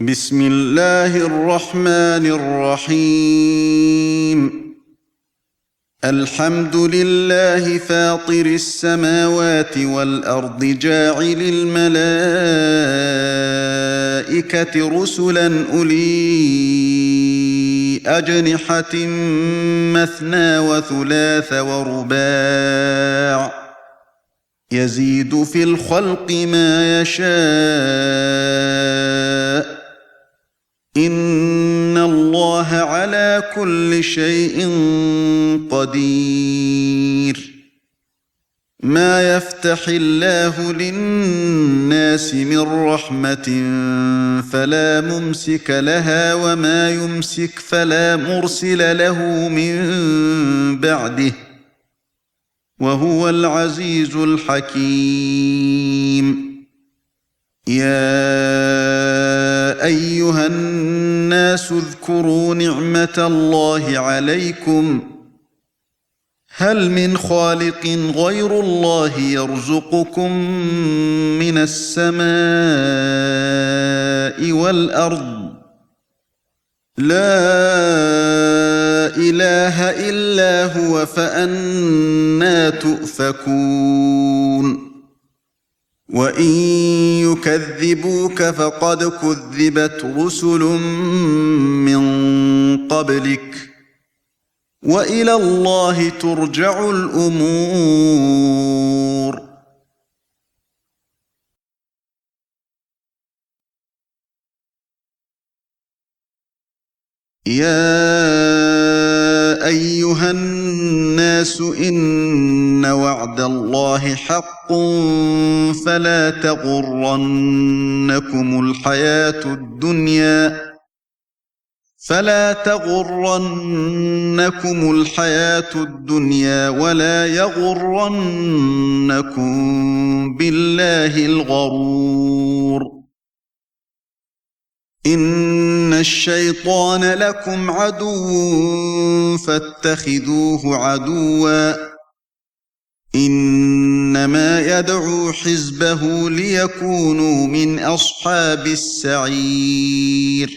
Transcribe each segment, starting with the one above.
بسم الله الرحمن الرحيم الحمد لله فاطر السماوات والأرض جاعل الملائكة رسلا أولي أجنحة مثنى وثلاث ورباع يزيد في الخلق ما يشاء إن الله على كل شيء قدير ما يفتح الله للناس من رحمة فلا ممسك لها وما يمسك فلا مرسل له من بعده وهو العزيز الحكيم يا أيها الناس اذكروا نعمة الله عليكم هل من خالق غير الله يرزقكم من السماء والأرض لا إله إلا هو فأنى تؤفكون وإن يكذبوك فقد كذبت رسل من قبلك وإلى الله ترجع الأمور يا أيها الناس إن وعد الله حق فلا تغرنكم الحياة الدنيا ولا يغرنكم بالله الغرور إن الشيطان لكم عدو فاتخذوه عدوا إنما يدعو حزبه ليكونوا من أصحاب السعير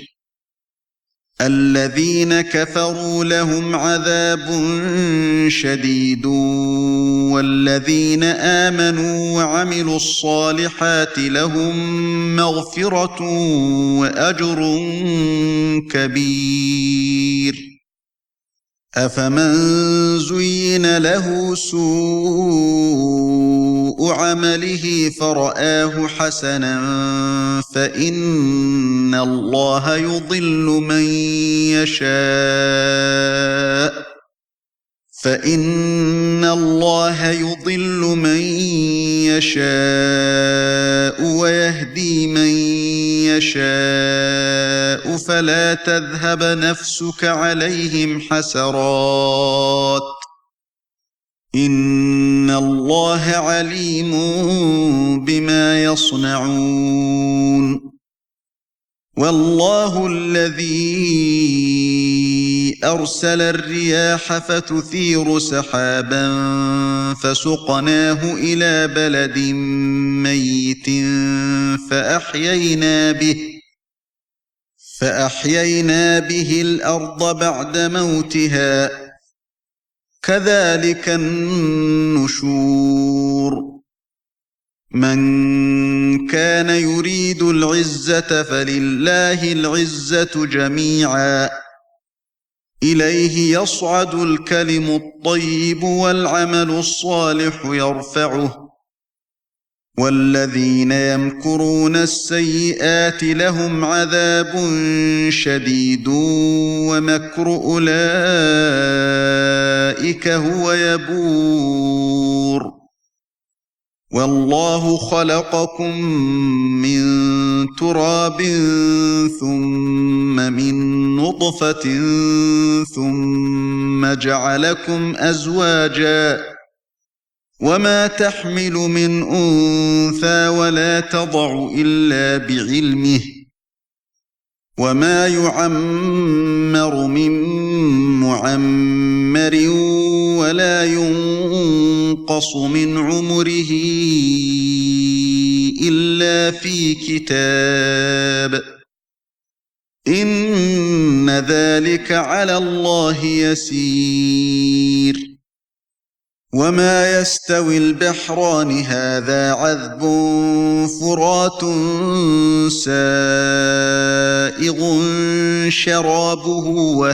الذين كفروا لهم عذاب شديد والذين آمنوا وعملوا الصالحات لهم مغفرة وأجر كبير أفمن زين له سوء عمله فرآه حسنا فإن الله يضل من يشاء ويهدي من يشاء فلا تذهب نفسك عليهم حسرات إن الله عليم بما يصنعون والله الذي أرسل الرياح فتثير سحابا فسقناه إلى بلد ميت فأحيينا به الأرض بعد موتها كذلك النشور من كان يريد العزة فلله العزة جميعا إليه يصعد الكلم الطيب والعمل الصالح يرفعه والذين يمكرون السيئات لهم عذاب شديد ومكر أولئك هو يبور والله خلقكم من تراب ثم من نطفة ثم جعلكم أزواجا وما تحمل من أنثى ولا تضع إلا بعلمه وما يعمر من معمر ولا ينقص من عمره إلا في كتاب إن ذلك على الله يسير وما يستوي البحران هذا عذب فرات سائغ شرابه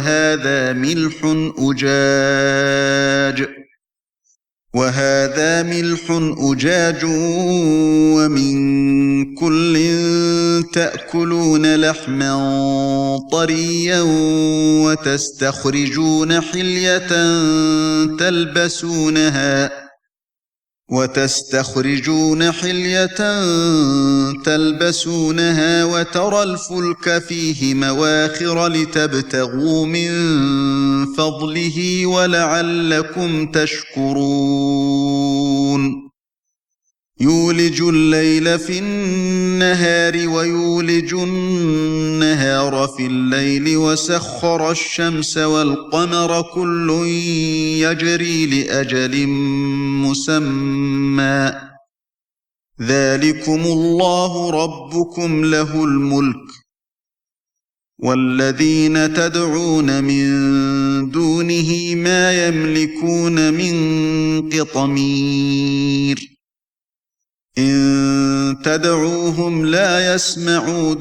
وهذا ملح أجاج ومن كل تأكلون لحما طريا وتستخرجون حلية تلبسونها وترى الفلك فيه مواخر لتبتغوا من فضله ولعلكم تشكرون يولج الليل في النهار ويولج النهار في الليل وسخر الشمس والقمر كل يجري لأجل مسمى ذلكم الله ربكم له الملك والذين تدعون من دونه ما يملكون من قطمير إن تدعوهم لا يسمعوا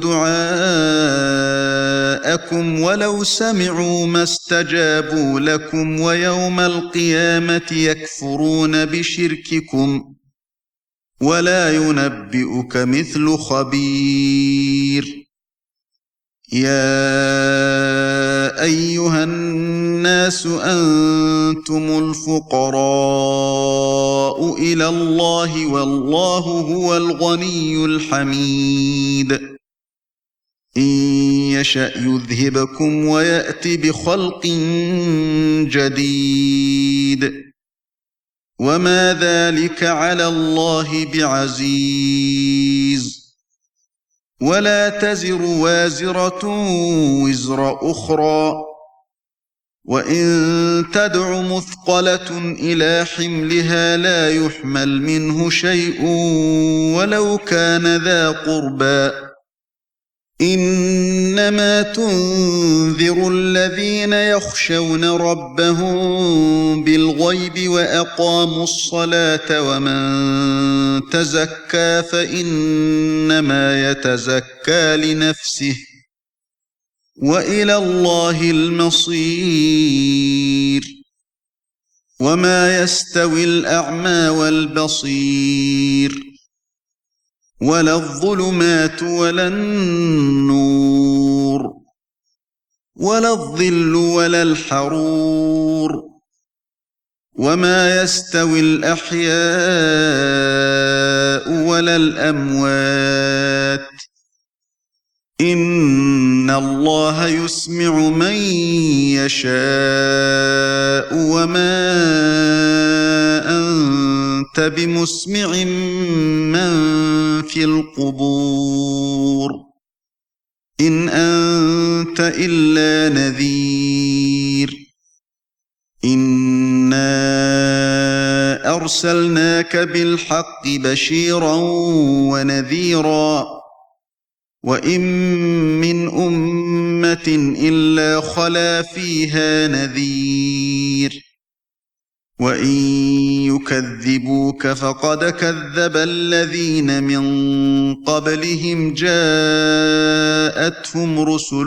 دعاءكم ولو سمعوا ما استجابوا لكم ويوم القيامة يكفرون بشرككم ولا ينبئك مثل خبير يا أيها الناس أنتم الفقراء إلى الله والله هو الغني الحميد إن يشأ يذهبكم ويأت بخلق جديد وما ذلك على الله بعزيز ولا تزر وازرة وزر أخرى وإن تدع مثقلة إلى حملها لا يحمل منه شيء ولو كان ذا قربى إنما تنذر الذين يخشون ربهم بالغيب وأقاموا الصلاة ومن تزكى فإنما يتزكى لنفسه وإلى الله المصير وما يستوي الأعمى والبصير ولا الظلمات ولا النور ولا الظل ولا الحرور وما يستوي الأحياء ولا الأموات إن الله يسمع من يشاء وما أنت بمسمع من في القبور إن أنت إلا نذير إنا أرسلناك بالحق بشيرا ونذيرا وإن من أمة إلا خلا فيها نذير وإن يكذبوك فقد كذب الذين من قبلهم جاءتهم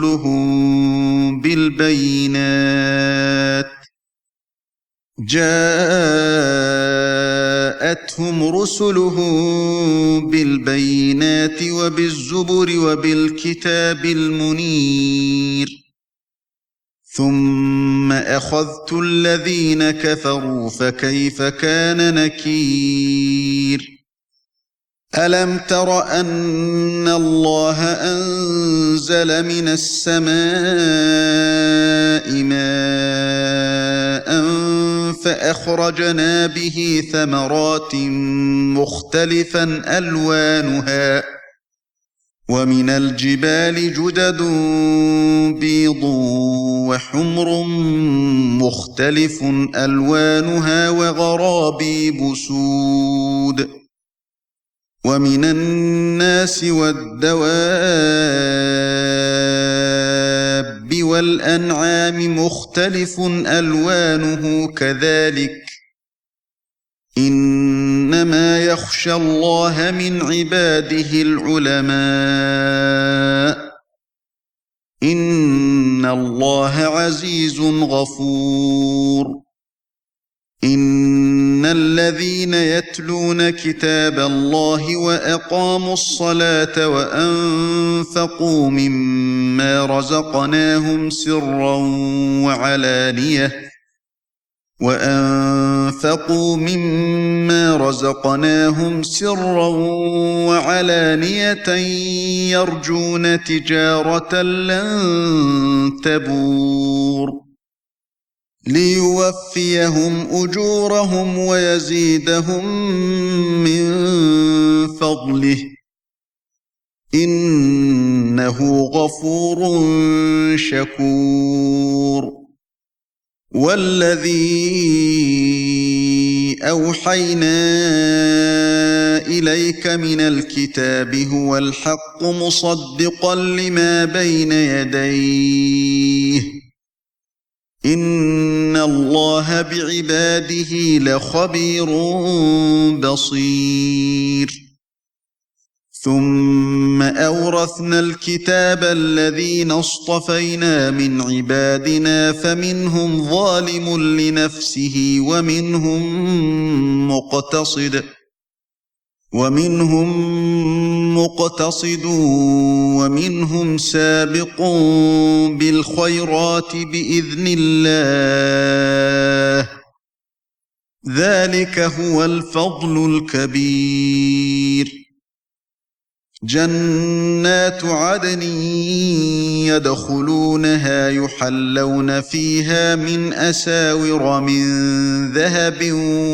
رسلهم بالبينات وبالزبر وبالكتاب المنير ثم أخذت الذين كفروا فكيف كان نكير ألم تر أن الله أنزل من السماء ماء فأخرجنا به ثمرات مختلفا ألوانها ومن الجبال جدد بيض وحمر مختلف ألوانها وغرابيب سود ومن الناس والدواب كَالْأَنْعَامِ مُخْتَلِفٌ أَلْوَانُهُ كَذَلِكَ إِنَّمَا يَخْشَى اللَّهَ مِنْ عِبَادِهِ الْعُلَمَاءُ إِنَّ اللَّهَ عَزِيزٌ غَفُورٌ إِنَّ الَّذِينَ يَتْلُونَ كِتَابَ اللَّهِ وَأَقَامُوا الصَّلَاةَ وَأَنفَقُوا مِمَّا رَزَقْنَاهُمْ سِرًّا وَعَلَانِيَةً يَرْجُونَ تِجَارَةً لَّن تَبُورَ لِيُوَفِّيَهُمْ أُجُورَهُمْ وَيَزِيدَهُم مِّن فَضْلِهِ إِنَّهُ غَفُورٌ شَكُورٌ وَالَّذِي أَوْحَيْنَا إِلَيْكَ مِنَ الْكِتَابِ هُوَ الْحَقُّ مُصَدِّقًا لِّمَا بَيْنَ يَدَيْهِ إِنَّ اللَّهَ بِعِبَادِهِ لَخَبِيرٌ بَصِيرٌ ثُمَّ أَوْرَثْنَا الْكِتَابَ الَّذِينَ اصْطَفَيْنَا مِنْ عِبَادِنَا فَمِنْهُمْ ظَالِمٌ لِنَفْسِهِ وَمِنْهُمْ مُقْتَصِدٌ وَمِنْهُمْ سَابِقٌ بِالْخَيْرَاتِ بِإِذْنِ اللَّهِ ذَلِكَ هُوَ الْفَضْلُ الْكَبِيرُ جَنَّاتُ عَدْنٍ يَدْخُلُونَهَا يُحَلَّوْنَ فِيهَا مِنْ أَسَاوِرَ مِنْ ذَهَبٍ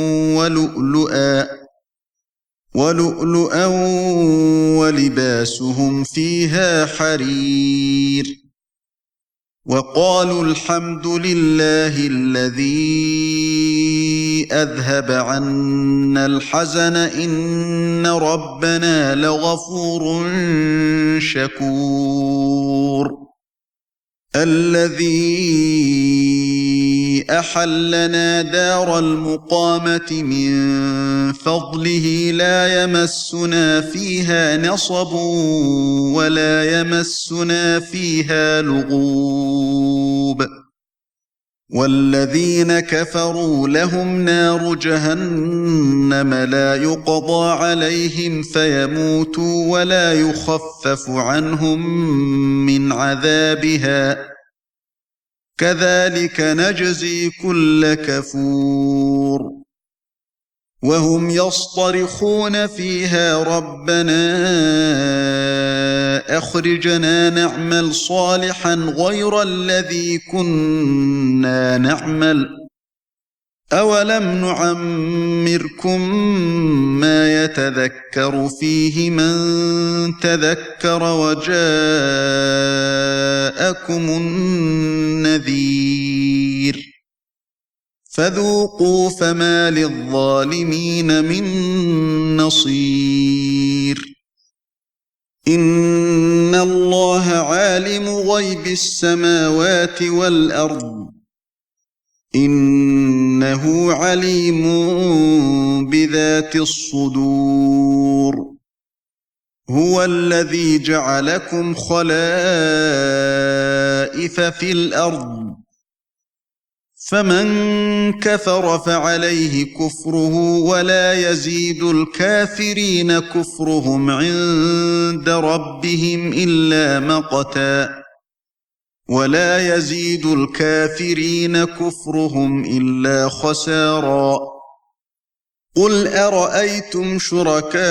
وَلُؤْلُؤًا وَلِبَاسُهُمْ فِيهَا حَرِيرٌ وَقَالُوا الْحَمْدُ لِلَّهِ الَّذِي أَذْهَبَ عَنَّا الْحَزَنَ إِنَّ رَبَّنَا لَغَفُورٌ شَكُورٌ الَّذِي أَحَلَّنَا دَارَ الْمُقَامَةِ مِنْ فَضْلِهِ لَا يَمَسُّنَا فِيهَا نَصَبٌ وَلَا يَمَسُّنَا فِيهَا لُغُوبٌ وَالَّذِينَ كَفَرُوا لَهُمْ نَارُ جَهَنَّمَ لَا يُقْضَىٰ عَلَيْهِمْ فَيَمُوتُوا وَلَا يُخَفَّفُ عَنْهُم مِّنْ عَذَابِهَا كَذَٰلِكَ نَجْزِي كُلَّ كَفُورٍ وَهُمْ يَصْطَرِخُونَ فِيهَا رَبَّنَا أَخْرِجْنَا نَعْمَلْ صَالِحًا غَيْرَ الَّذِي كُنَّا نَعْمَلُ أَوَلَمْ نُعَمِّرْكُم مَّا يَتَذَكَّرُ فِيهِ مَن تَذَكَّرَ وَجَاءَكُمُ النَّذِيرُ فَذُوقُوا فَمَا لِلظَّالِمِينَ مِن نَّصِيرٍ إِنَّ اللَّهَ عَالِمُ غَيْبِ السَّمَاوَاتِ وَالْأَرْضِ إِنَّهُ عَلِيمٌ بِذَاتِ الصُّدُورِ هُوَ الَّذِي جَعَلَكُمْ خَلَائِفَ فِي الْأَرْضِ فَمَن كَفَرَ فَعَلَيْهِ كُفْرُهُ وَلَا يَزِيدُ الْكَافِرِينَ كُفْرُهُمْ عِندَ رَبِّهِمْ إِلَّا مَقْتًا وَلَا يَزِيدُ الْكَافِرِينَ كُفْرُهُمْ إِلَّا خَسَارًا قُلْ أَرَأَيْتُمْ شُرَكَاءَكُمُ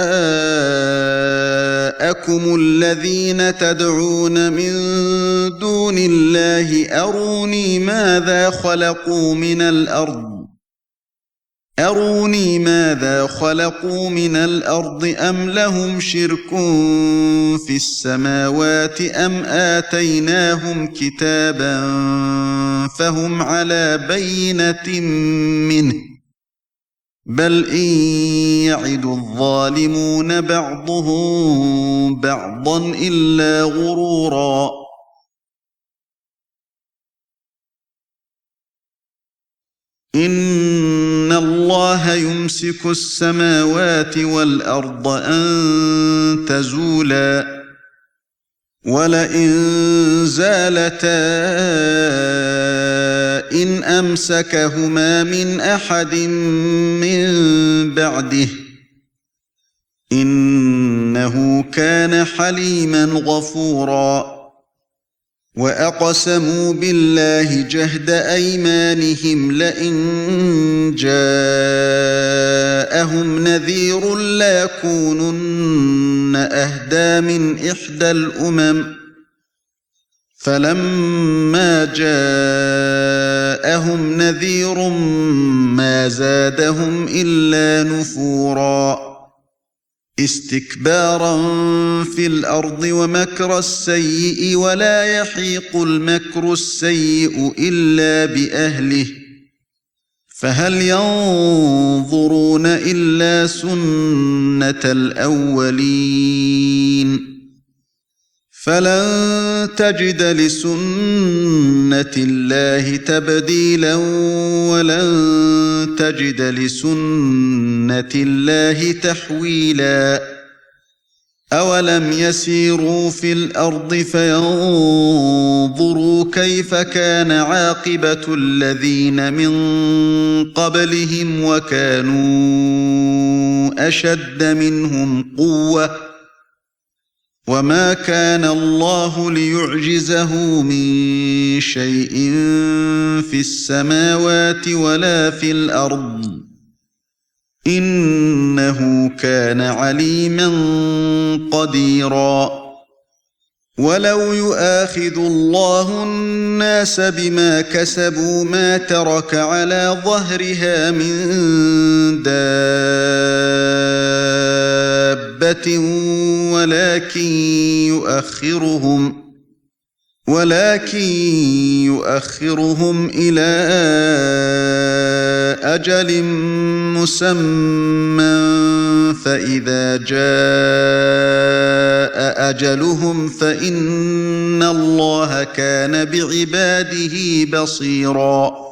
الَّذِينَ تَدْعُونَ مِن دُونِ اللَّهِ أَرُونِي مَاذَا خَلَقُوا مِنَ الْأَرْضِ أَمْ لَهُمْ شِرْكٌ فِي السَّمَاوَاتِ أَمْ آتَيْنَاهُمْ كِتَابًا فَهُمْ عَلَىٰ بَيِّنَةٍ مِّنْهُ بَلْ إِن يَعِدُ الظَّالِمُونَ بَعْضُهُم بَعْضًا إِلَّا غُرُورًا إِنَّ اللَّهَ يُمْسِكُ السَّمَاوَاتِ وَالْأَرْضَ أَن تَزُولَا وَلَئِن زَالَتَا إِنْ أَمْسَكَهُمَا مِنْ أَحَدٍ مِّن بَعْدِهِ إِنَّهُ كَانَ حَلِيمًا غَفُورًا وَأَقْسَمُوا بِاللَّهِ جَهْدَ أَيْمَانِهِمْ لَئِن جَاءَهُمْ نَذِيرٌ لَّيَكُونُنَّ أَهْدَىٰ مِنْ إِحْدَى الْأُمَمِ فَلَمَّا جَاءَهُمْ نَذِيرٌ مَّا زَادَهُمْ إِلَّا نُفُورًا اسْتِكْبَارًا فِي الْأَرْضِ وَمَكْرَ السَّيِّئِ وَلَا يَحِيقُ الْمَكْرُ السَّيِّئُ إِلَّا بِأَهْلِهِ فَهَلْ يَنظُرُونَ إِلَّا سُنَّةَ الْأَوَّلِينَ فَلَن تَجِدَ لِسُنَّةِ اللَّهِ تَبْدِيلًا وَلَن تَجِدَ لِسُنَّةِ اللَّهِ تَحْوِيلًا أَوَلَمْ يَسِيرُوا فِي الْأَرْضِ فَيَنظُرُوا كَيْفَ كَانَ عَاقِبَةُ الَّذِينَ مِن قَبْلِهِمْ وَكَانُوا أَشَدَّ مِنْهُمْ قُوَّةً وَمَا كَانَ اللَّهُ لِيُعْجِزَهُ مِن شَيْءٍ فِي السَّمَاوَاتِ وَلَا فِي الْأَرْضِ إِنَّهُ كَانَ عَلِيمًا قَدِيرًا وَلَوْ يُؤَاخِذُ اللَّهُ النَّاسَ بِمَا كَسَبُوا مَا تَرَكَ عَلَى ظَهْرِهَا مِن دَابَّةٍ ولكن يؤخرهم إلى أجل مسمى فإذا جاء أجلهم فإن الله كان بعباده بصيراً